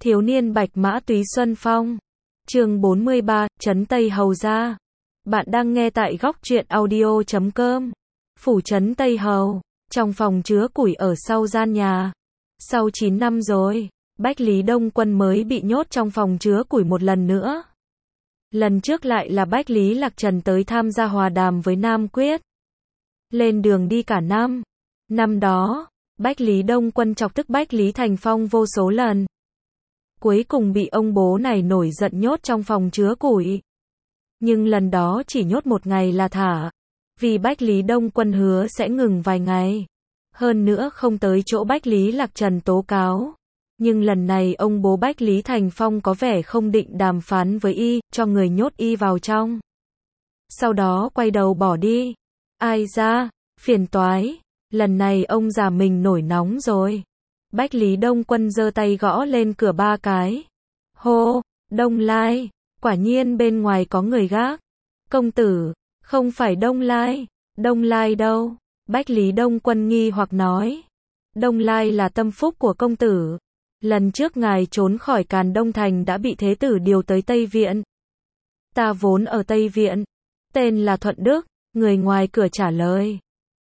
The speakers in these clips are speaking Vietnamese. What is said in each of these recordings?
Thiếu niên bạch mã túy xuân phong. Chương 43, trấn Tây Hầu gia. Bạn đang nghe tại góc truyện audio.com. Phủ trấn Tây Hầu, trong phòng chứa củi ở sau gian nhà. Sau 9 năm rồi, Bách Lý Đông Quân mới bị nhốt trong phòng chứa củi một lần nữa. Lần trước lại là Bách Lý Lạc Trần tới tham gia hòa đàm với Nam Quyết. Lên đường đi cả năm. Năm đó, Bách Lý Đông Quân chọc tức Bách Lý Thành Phong vô số lần. Cuối cùng bị ông bố này nổi giận nhốt trong phòng chứa củi. Nhưng lần đó chỉ nhốt một ngày là thả. Vì Bách Lý Đông Quân hứa sẽ ngừng vài ngày. Hơn nữa không tới chỗ Bách Lý Lạc Trần tố cáo. Nhưng lần này ông bố Bách Lý Thành Phong có vẻ không định đàm phán với y, cho người nhốt y vào trong. Sau đó quay đầu bỏ đi. Ai ra, phiền toái. Lần này ông già mình nổi nóng rồi. Bách Lý Đông Quân giơ tay gõ lên cửa 3 cái. Hô, Đông Lai, quả nhiên bên ngoài có người gác. Công tử, không phải Đông Lai. Đông Lai đâu? Bách Lý Đông Quân nghi hoặc nói. Đông Lai là tâm phúc của công tử. Lần trước ngài trốn khỏi Càn Đông Thành đã bị thế tử điều tới Tây Viện. Ta vốn ở Tây Viện. Tên là Thuận Đức, người ngoài cửa trả lời.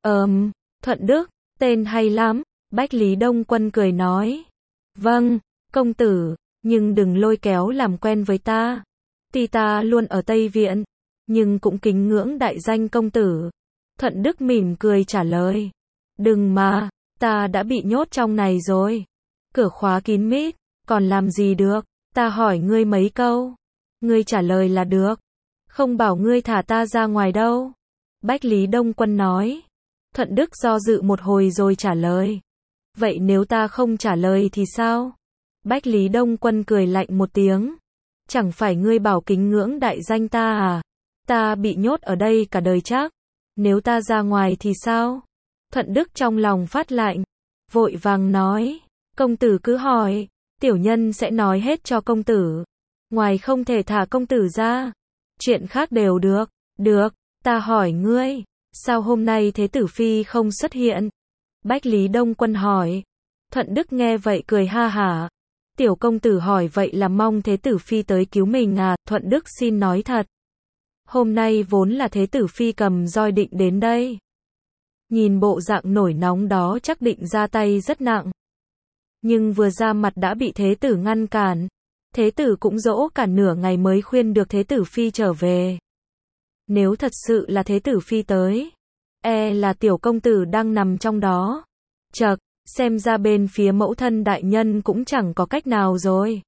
Thuận Đức, tên hay lắm. Bách Lý Đông Quân cười nói. Vâng, công tử, nhưng đừng lôi kéo làm quen với ta. Tuy ta luôn ở Tây Viện, nhưng cũng kính ngưỡng đại danh công tử. Thuận Đức mỉm cười trả lời. Đừng mà, ta đã bị nhốt trong này rồi. Cửa khóa kín mít, còn làm gì được, ta hỏi ngươi mấy câu. Ngươi trả lời là được. Không bảo ngươi thả ta ra ngoài đâu. Bách Lý Đông Quân nói. Thuận Đức do dự một hồi rồi trả lời. Vậy nếu ta không trả lời thì sao? Bách Lý Đông Quân cười lạnh một tiếng. Chẳng phải ngươi bảo kính ngưỡng đại danh ta à? Ta bị nhốt ở đây cả đời chắc. Nếu ta ra ngoài thì sao? Thuận Đức trong lòng phát lạnh. Vội vàng nói. Công tử cứ hỏi. Tiểu nhân sẽ nói hết cho công tử. Ngoài không thể thả công tử ra. Chuyện khác đều được. Được, ta hỏi ngươi. Sao hôm nay thế tử phi không xuất hiện? Bách Lý Đông Quân hỏi. Thuận Đức nghe vậy cười ha hả. Tiểu công tử hỏi vậy là mong thế tử phi tới cứu mình à? Thuận Đức xin nói thật. Hôm nay vốn là thế tử phi cầm roi định đến đây. Nhìn bộ dạng nổi nóng đó chắc định ra tay rất nặng. Nhưng vừa ra mặt đã bị thế tử ngăn cản. Thế tử cũng dỗ cả nửa ngày mới khuyên được thế tử phi trở về. Nếu thật sự là thế tử phi tới, là tiểu công tử đang nằm trong đó. Chậc, xem ra bên phía mẫu thân đại nhân cũng chẳng có cách nào rồi.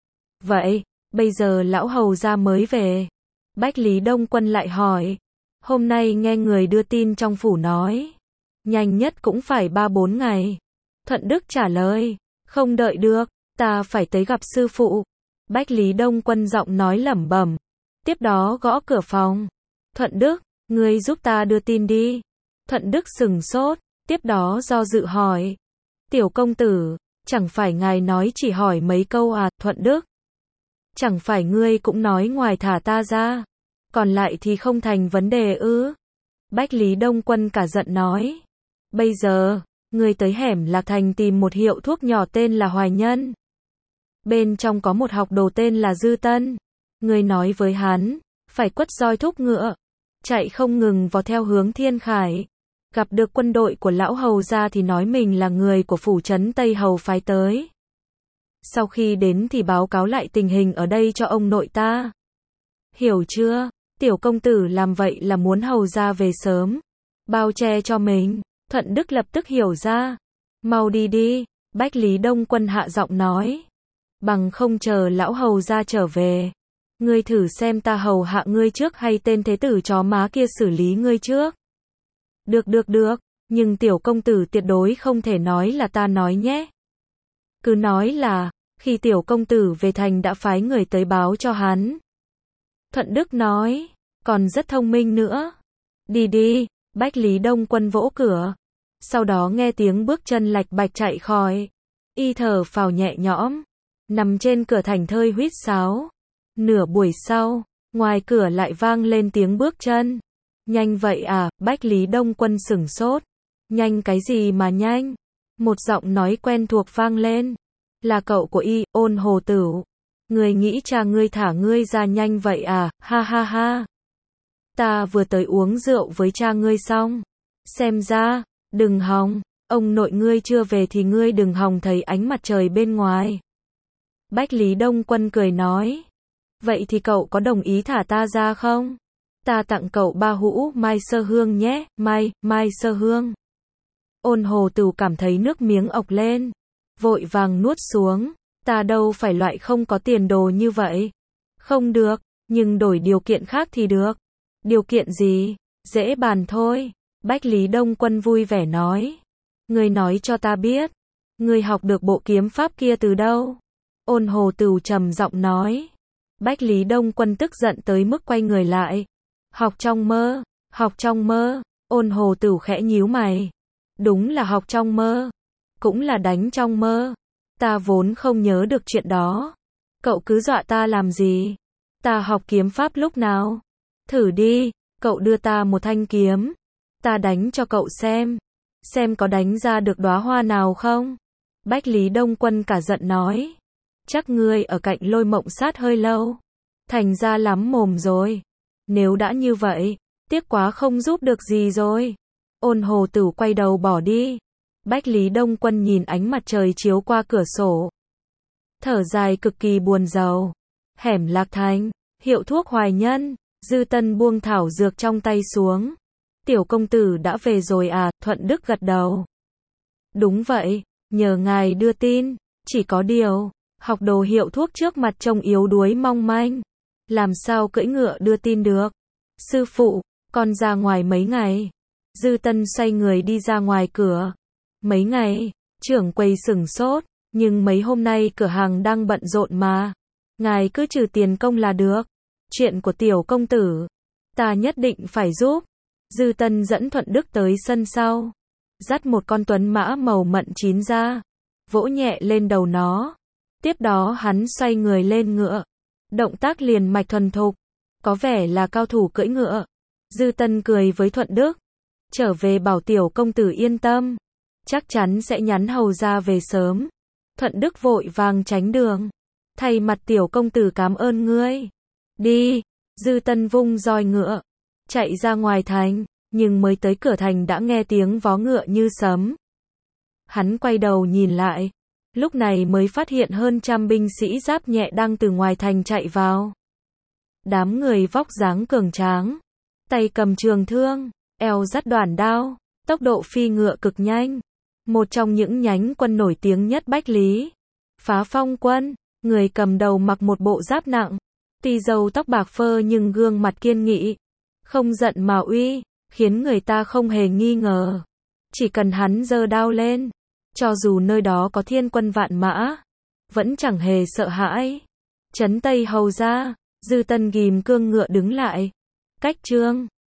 Vậy, bây giờ lão hầu gia mới về. Bách Lý Đông Quân lại hỏi. Hôm nay nghe người đưa tin trong phủ nói. Nhanh nhất cũng phải 3-4 ngày. Thuận Đức trả lời. Không đợi được, ta phải tới gặp sư phụ. Bách Lý Đông Quân giọng nói lẩm bẩm. Tiếp đó gõ cửa phòng. Thuận Đức, ngươi giúp ta đưa tin đi. Thuận Đức sừng sốt, tiếp đó do dự hỏi. Tiểu công tử, chẳng phải ngài nói chỉ hỏi mấy câu à? Thuận Đức, chẳng phải ngươi cũng nói ngoài thả ta ra, còn lại thì không thành vấn đề ư? Bách Lý Đông Quân cả giận nói. Bây giờ, ngươi tới hẻm Lạc Thành tìm một hiệu thuốc nhỏ tên là Hoài Nhân. Bên trong có một học đồ tên là Dư Tân. Ngươi nói với hắn, phải quất roi thúc ngựa, chạy không ngừng vào theo hướng Thiên Khải. Gặp được quân đội của lão hầu gia thì nói mình là người của phủ trấn Tây Hầu phái tới. Sau khi đến thì báo cáo lại tình hình ở đây cho ông nội ta. Hiểu chưa? Tiểu công tử làm vậy là muốn hầu gia về sớm, bao che cho mình. Thuận Đức lập tức hiểu ra. Mau đi đi, Bách Lý Đông Quân hạ giọng nói. Bằng không chờ lão hầu gia trở về. Ngươi thử xem ta hầu hạ ngươi trước hay tên thế tử chó má kia xử lý ngươi trước. Được, nhưng tiểu công tử tuyệt đối không thể nói là ta nói nhé. Cứ nói là, khi tiểu công tử về thành đã phái người tới báo cho hắn. Thuận Đức nói, còn rất thông minh nữa. Đi đi, Bách Lý Đông Quân vỗ cửa. Sau đó nghe tiếng bước chân lạch bạch chạy khỏi. Y thở phào nhẹ nhõm, nằm trên cửa thành thơi huýt sáo. Nửa buổi sau, ngoài cửa lại vang lên tiếng bước chân. Nhanh vậy à? Bách Lý Đông Quân sửng sốt. Nhanh cái gì mà nhanh? Một giọng nói quen thuộc vang lên. Là cậu của y, Ôn Hồ Tửu. Ngươi nghĩ cha ngươi thả ngươi ra nhanh vậy à, ha ha ha. Ta vừa tới uống rượu với cha ngươi xong. Xem ra, đừng hòng, ông nội ngươi chưa về thì ngươi đừng hòng thấy ánh mặt trời bên ngoài. Bách Lý Đông Quân cười nói. Vậy thì cậu có đồng ý thả ta ra không? Ta tặng cậu 3 hũ mai sơ hương nhé, mai sơ hương. Ôn Hồ Tửu cảm thấy nước miếng ọc lên. Vội vàng nuốt xuống. Ta đâu phải loại không có tiền đồ như vậy. Không được, nhưng đổi điều kiện khác thì được. Điều kiện gì? Dễ bàn thôi. Bách Lý Đông Quân vui vẻ nói. Ngươi nói cho ta biết. Ngươi học được bộ kiếm pháp kia từ đâu? Ôn Hồ Tửu trầm giọng nói. Bách Lý Đông Quân tức giận tới mức quay người lại. Học trong mơ, học trong mơ. Ôn Hồ Tửu khẽ nhíu mày. Đúng là học trong mơ. Cũng là đánh trong mơ. Ta vốn không nhớ được chuyện đó. Cậu cứ dọa ta làm gì? Ta học kiếm pháp lúc nào? Thử đi, cậu đưa ta một thanh kiếm. Ta đánh cho cậu xem có đánh ra được đóa hoa nào không? Bách Lý Đông Quân cả giận nói. Chắc ngươi ở cạnh Lôi Mộng Sát hơi lâu. Thành ra lắm mồm rồi. Nếu đã như vậy, tiếc quá không giúp được gì rồi. Ôn Hồ Tửu quay đầu bỏ đi. Bách Lý Đông Quân nhìn ánh mặt trời chiếu qua cửa sổ. Thở dài cực kỳ buồn rầu. Hẻm Lạc Thành, hiệu thuốc Hoài Nhân. Dư Tân buông thảo dược trong tay xuống. Tiểu công tử đã về rồi à? Thuận Đức gật đầu. Đúng vậy, nhờ ngài đưa tin. Chỉ có điều, học đồ hiệu thuốc trước mặt trông yếu đuối mong manh. Làm sao cưỡi ngựa đưa tin được? Sư phụ, con ra ngoài mấy ngày. Dư Tân xoay người đi ra ngoài cửa. Mấy ngày, trưởng quầy sửng sốt, nhưng mấy hôm nay cửa hàng đang bận rộn mà. Ngài cứ trừ tiền công là được. Chuyện của tiểu công tử, ta nhất định phải giúp. Dư Tân dẫn Thuận Đức tới sân sau. Dắt một con tuấn mã màu mận chín ra. Vỗ nhẹ lên đầu nó. Tiếp đó hắn xoay người lên ngựa. Động tác liền mạch thuần thục. Có vẻ là cao thủ cưỡi ngựa. Dư Tân cười với Thuận Đức. Trở về bảo tiểu công tử yên tâm. Chắc chắn sẽ nhắn hầu ra về sớm. Thuận Đức vội vàng tránh đường. Thay mặt tiểu công tử cảm ơn ngươi. Đi. Dư Tân vung roi ngựa. Chạy ra ngoài thành. Nhưng mới tới cửa thành đã nghe tiếng vó ngựa như sấm. Hắn quay đầu nhìn lại. Lúc này mới phát hiện hơn 100 binh sĩ giáp nhẹ đang từ ngoài thành chạy vào. Đám người vóc dáng cường tráng. Tay cầm trường thương. Eo dắt đoản đao. Tốc độ phi ngựa cực nhanh. Một trong những nhánh quân nổi tiếng nhất Bách Lý. Phá Phong quân. Người cầm đầu mặc một bộ giáp nặng. Tuy râu tóc bạc phơ nhưng gương mặt kiên nghị. Không giận mà uy. Khiến người ta không hề nghi ngờ. Chỉ cần hắn giơ đao lên. Cho dù nơi đó có thiên quân vạn mã. Vẫn chẳng hề sợ hãi. Trấn Tây hầu ra. Dư Tân ghim cương ngựa đứng lại. Cách trương.